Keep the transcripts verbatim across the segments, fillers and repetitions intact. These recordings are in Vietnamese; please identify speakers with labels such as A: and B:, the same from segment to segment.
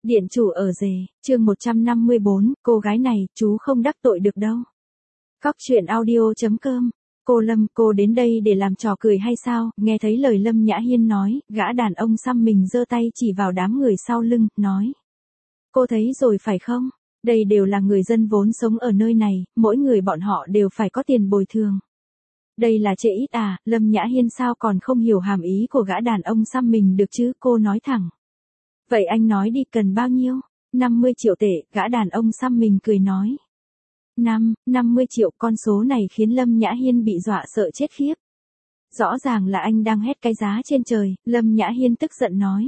A: Điện chủ ở rể, chương một trăm năm mươi bốn, cô gái này, chú không đắc tội được đâu. Cóc truyện audio.com. Cô Lâm, cô đến đây để làm trò cười hay sao? Nghe thấy lời Lâm Nhã Hiên nói, gã đàn ông xăm mình giơ tay chỉ vào đám người sau lưng, nói. Cô thấy rồi phải không? Đây đều là người dân vốn sống ở nơi này, mỗi người bọn họ đều phải có tiền bồi thường. Đây là chê ít à, Lâm Nhã Hiên sao còn không hiểu hàm ý của gã đàn ông xăm mình được chứ, cô nói thẳng. Vậy anh nói đi, cần bao nhiêu? năm mươi triệu tệ, gã đàn ông xăm mình cười nói. Năm, năm mươi triệu, con số này khiến Lâm Nhã Hiên bị dọa sợ chết khiếp. Rõ ràng là anh đang hét cái giá trên trời, Lâm Nhã Hiên tức giận nói.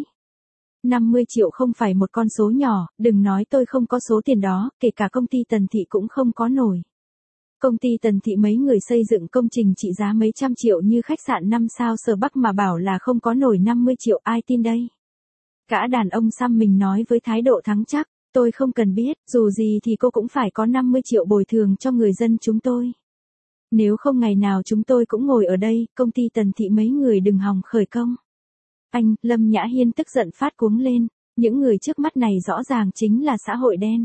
A: năm mươi triệu không phải một con số nhỏ, đừng nói tôi không có số tiền đó, kể cả công ty Tần Thị cũng không có nổi. Công ty Tần Thị mấy người xây dựng công trình trị giá mấy trăm triệu như khách sạn năm sao Sở Bắc mà bảo là không có nổi năm mươi triệu, ai tin đây? Gã đàn ông xăm mình nói với thái độ thắng chắc, tôi không cần biết, dù gì thì cô cũng phải có năm mươi triệu bồi thường cho người dân chúng tôi. Nếu không ngày nào chúng tôi cũng ngồi ở đây, công ty Tần Thị mấy người đừng hòng khởi công. Anh, Lâm Nhã Hiên tức giận phát cuống lên, những người trước mắt này rõ ràng chính là xã hội đen.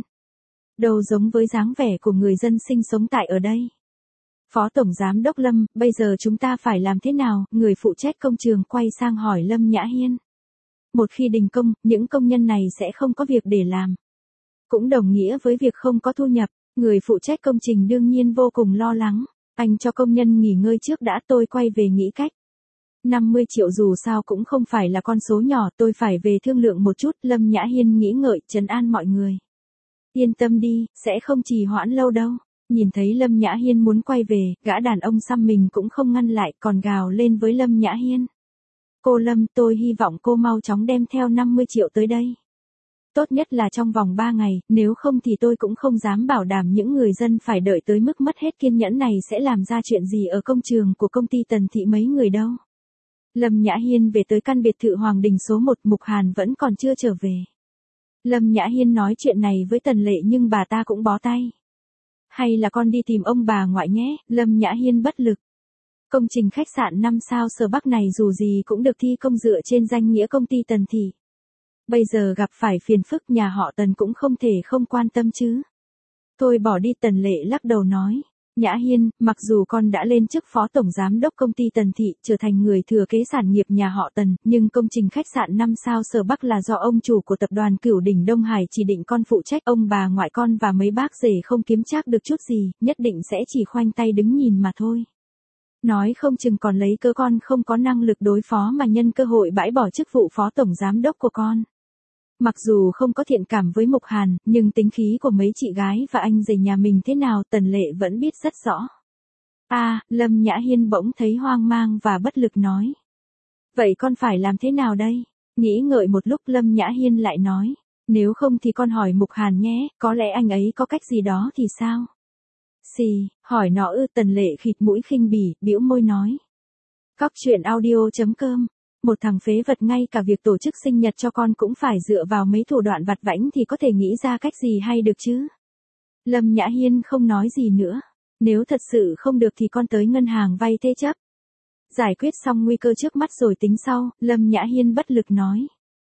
A: Đâu giống với dáng vẻ của người dân sinh sống tại ở đây. Phó Tổng Giám Đốc Lâm, bây giờ chúng ta phải làm thế nào? Người phụ trách công trường quay sang hỏi Lâm Nhã Hiên. Một khi đình công, những công nhân này sẽ không có việc để làm. Cũng đồng nghĩa với việc không có thu nhập, người phụ trách công trình đương nhiên vô cùng lo lắng. Anh cho công nhân nghỉ ngơi trước đã, tôi quay về nghĩ cách. năm mươi triệu dù sao cũng không phải là con số nhỏ, tôi phải về thương lượng một chút. Lâm Nhã Hiên nghĩ ngợi, trấn an mọi người. Yên tâm đi, sẽ không trì hoãn lâu đâu. Nhìn thấy Lâm Nhã Hiên muốn quay về, gã đàn ông xăm mình cũng không ngăn lại, còn gào lên với Lâm Nhã Hiên. Cô Lâm, tôi hy vọng cô mau chóng đem theo năm mươi triệu tới đây. Tốt nhất là trong vòng ba ngày, nếu không thì tôi cũng không dám bảo đảm những người dân phải đợi tới mức mất hết kiên nhẫn này sẽ làm ra chuyện gì ở công trường của công ty Tần Thị mấy người đâu. Lâm Nhã Hiên về tới căn biệt thự Hoàng Đình số một, Mục Hàn vẫn còn chưa trở về. Lâm Nhã Hiên nói chuyện này với Tần Lệ nhưng bà ta cũng bó tay. Hay là con đi tìm ông bà ngoại nhé, Lâm Nhã Hiên bất lực. Công trình khách sạn năm sao Sở Bắc này dù gì cũng được thi công dựa trên danh nghĩa công ty Tần Thị. Bây giờ gặp phải phiền phức nhà họ Tần cũng không thể không quan tâm chứ. Thôi bỏ đi, Tần Lệ lắc đầu nói. Nhã Hiên, mặc dù con đã lên chức phó tổng giám đốc công ty Tần Thị, trở thành người thừa kế sản nghiệp nhà họ Tần, nhưng công trình khách sạn năm sao Sở Bắc là do ông chủ của tập đoàn Cửu Đỉnh Đông Hải chỉ định con phụ trách, ông bà ngoại con và mấy bác rể không kiếm trác được chút gì, nhất định sẽ chỉ khoanh tay đứng nhìn mà thôi. Nói không chừng còn lấy cớ con không có năng lực đối phó mà nhân cơ hội bãi bỏ chức vụ phó tổng giám đốc của con. Mặc dù không có thiện cảm với Mục Hàn, nhưng tính khí của mấy chị gái và anh rể nhà mình thế nào Tần Lệ vẫn biết rất rõ. A, à, Lâm Nhã Hiên bỗng thấy hoang mang và bất lực nói. Vậy con phải làm thế nào đây? Nghĩ ngợi một lúc Lâm Nhã Hiên lại nói. Nếu không thì con hỏi Mục Hàn nhé, có lẽ anh ấy có cách gì đó thì sao? Xì, hỏi nó ư, Tần Lệ khịt mũi khinh bỉ, bĩu môi nói. Cóc truyện audio.com. Một thằng phế vật, ngay cả việc tổ chức sinh nhật cho con cũng phải dựa vào mấy thủ đoạn vặt vãnh thì có thể nghĩ ra cách gì hay được chứ. Lâm Nhã Hiên không nói gì nữa. Nếu thật sự không được thì con tới ngân hàng vay thế chấp. Giải quyết xong nguy cơ trước mắt rồi tính sau, Lâm Nhã Hiên bất lực nói.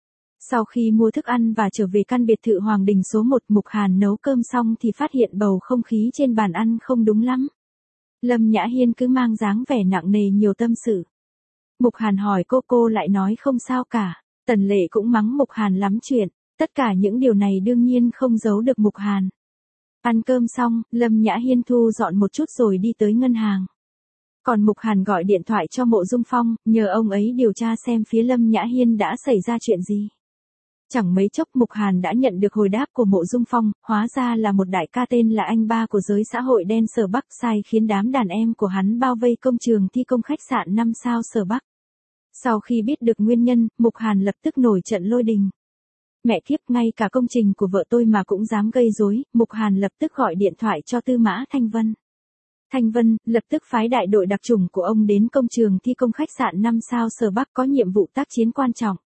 A: Sau khi mua thức ăn và trở về căn biệt thự Hoàng Đình số một, Mục Hàn nấu cơm xong thì phát hiện bầu không khí trên bàn ăn không đúng lắm. Lâm Nhã Hiên cứ mang dáng vẻ nặng nề nhiều tâm sự. Mục Hàn hỏi cô, cô lại nói không sao cả. Tần Lệ cũng mắng Mục Hàn lắm chuyện. Tất cả những điều này đương nhiên không giấu được Mục Hàn. Ăn cơm xong, Lâm Nhã Hiên thu dọn một chút rồi đi tới ngân hàng. Còn Mục Hàn gọi điện thoại cho Mộ Dung Phong, nhờ ông ấy điều tra xem phía Lâm Nhã Hiên đã xảy ra chuyện gì. Chẳng mấy chốc Mục Hàn đã nhận được hồi đáp của Mộ Dung Phong, hóa ra là một đại ca tên là anh ba của giới xã hội đen Sở Bắc sai khiến đám đàn em của hắn bao vây công trường thi công khách sạn năm sao Sở Bắc. Sau khi biết được nguyên nhân, Mục Hàn lập tức nổi trận lôi đình. Mẹ kiếp, ngay cả công trình của vợ tôi mà cũng dám gây rối, Mục Hàn lập tức gọi điện thoại cho Tư Mã Thanh Vân. Thanh Vân, lập tức phái đại đội đặc chủng của ông đến công trường thi công khách sạn năm sao Sở Bắc có nhiệm vụ tác chiến quan trọng.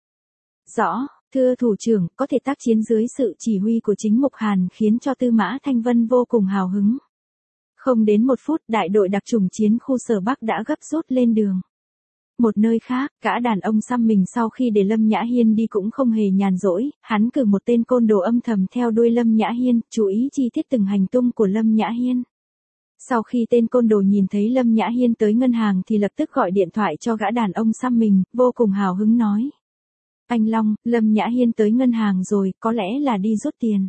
A: Rõ. Thưa thủ trưởng, có thể tác chiến dưới sự chỉ huy của chính Mục Hàn khiến cho Tư Mã Thanh Vân vô cùng hào hứng. Không đến một phút, đại đội đặc chủng chiến khu Sở Bắc đã gấp rút lên đường. Một nơi khác, gã đàn ông xăm mình sau khi để Lâm Nhã Hiên đi cũng không hề nhàn rỗi, hắn cử một tên côn đồ âm thầm theo đuôi Lâm Nhã Hiên, chú ý chi tiết từng hành tung của Lâm Nhã Hiên. Sau khi tên côn đồ nhìn thấy Lâm Nhã Hiên tới ngân hàng thì lập tức gọi điện thoại cho gã đàn ông xăm mình, vô cùng hào hứng nói. Anh Long, Lâm Nhã Hiên tới ngân hàng rồi, có lẽ là đi rút tiền.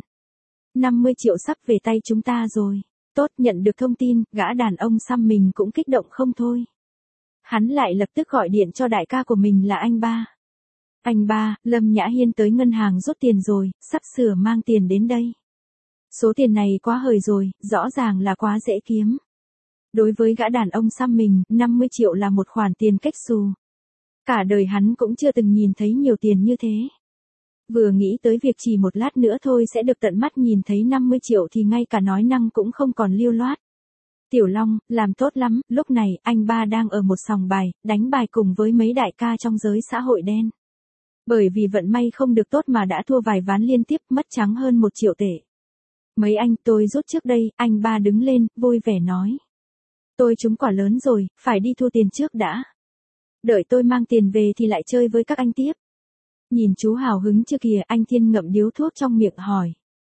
A: năm mươi triệu sắp về tay chúng ta rồi. Tốt, nhận được thông tin, gã đàn ông xăm mình cũng kích động không thôi. Hắn lại lập tức gọi điện cho đại ca của mình là anh ba. Anh ba, Lâm Nhã Hiên tới ngân hàng rút tiền rồi, sắp sửa mang tiền đến đây. Số tiền này quá hời rồi, rõ ràng là quá dễ kiếm. Đối với gã đàn ông xăm mình, năm mươi triệu là một khoản tiền cách xù. Cả đời hắn cũng chưa từng nhìn thấy nhiều tiền như thế. Vừa nghĩ tới việc chỉ một lát nữa thôi sẽ được tận mắt nhìn thấy năm mươi triệu thì ngay cả nói năng cũng không còn lưu loát. Tiểu Long, làm tốt lắm, lúc này anh ba đang ở một sòng bài, đánh bài cùng với mấy đại ca trong giới xã hội đen. Bởi vì vận may không được tốt mà đã thua vài ván liên tiếp, mất trắng hơn một triệu tệ. Mấy anh tôi rút trước đây, anh ba đứng lên, vui vẻ nói. Tôi trúng quả lớn rồi, phải đi thu tiền trước đã. Đợi tôi mang tiền về thì lại chơi với các anh tiếp. Nhìn chú hào hứng chưa kìa, anh Thiên ngậm điếu thuốc trong miệng hỏi.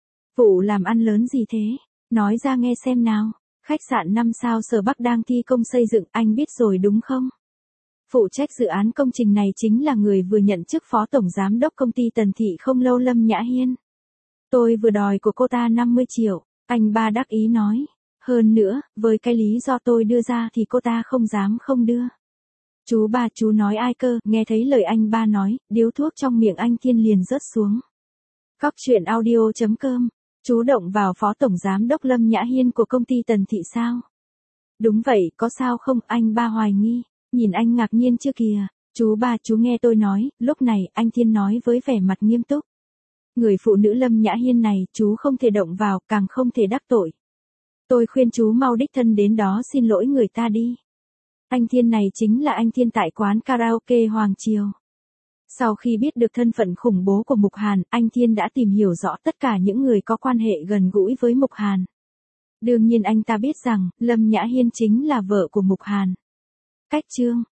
A: Vụ làm ăn lớn gì thế? Nói ra nghe xem nào. Khách sạn năm sao Sở Bắc đang thi công xây dựng, anh biết rồi đúng không? Phụ trách dự án công trình này chính là người vừa nhận chức phó tổng giám đốc công ty Tần Thị không lâu Lâm Nhã Hiên. Tôi vừa đòi của cô ta năm mươi triệu, anh ba đắc ý nói. Hơn nữa, với cái lý do tôi đưa ra thì cô ta không dám không đưa. Chú ba chú nói ai cơ, nghe thấy lời anh ba nói, điếu thuốc trong miệng anh Thiên liền rớt xuống. Cóc truyện audio chấm com, chú động vào phó tổng giám đốc Lâm Nhã Hiên của công ty Tần Thị sao? Đúng vậy, có sao không, anh ba hoài nghi, nhìn anh ngạc nhiên chưa kìa, chú ba chú nghe tôi nói, lúc này anh Thiên nói với vẻ mặt nghiêm túc. Người phụ nữ Lâm Nhã Hiên này, chú không thể động vào, càng không thể đắc tội. Tôi khuyên chú mau đích thân đến đó xin lỗi người ta đi. Anh Thiên này chính là anh Thiên tại quán karaoke Hoàng Triều. Sau khi biết được thân phận khủng bố của Mục Hàn, anh Thiên đã tìm hiểu rõ tất cả những người có quan hệ gần gũi với Mục Hàn. Đương nhiên anh ta biết rằng, Lâm Nhã Hiên chính là vợ của Mục Hàn. Cách chương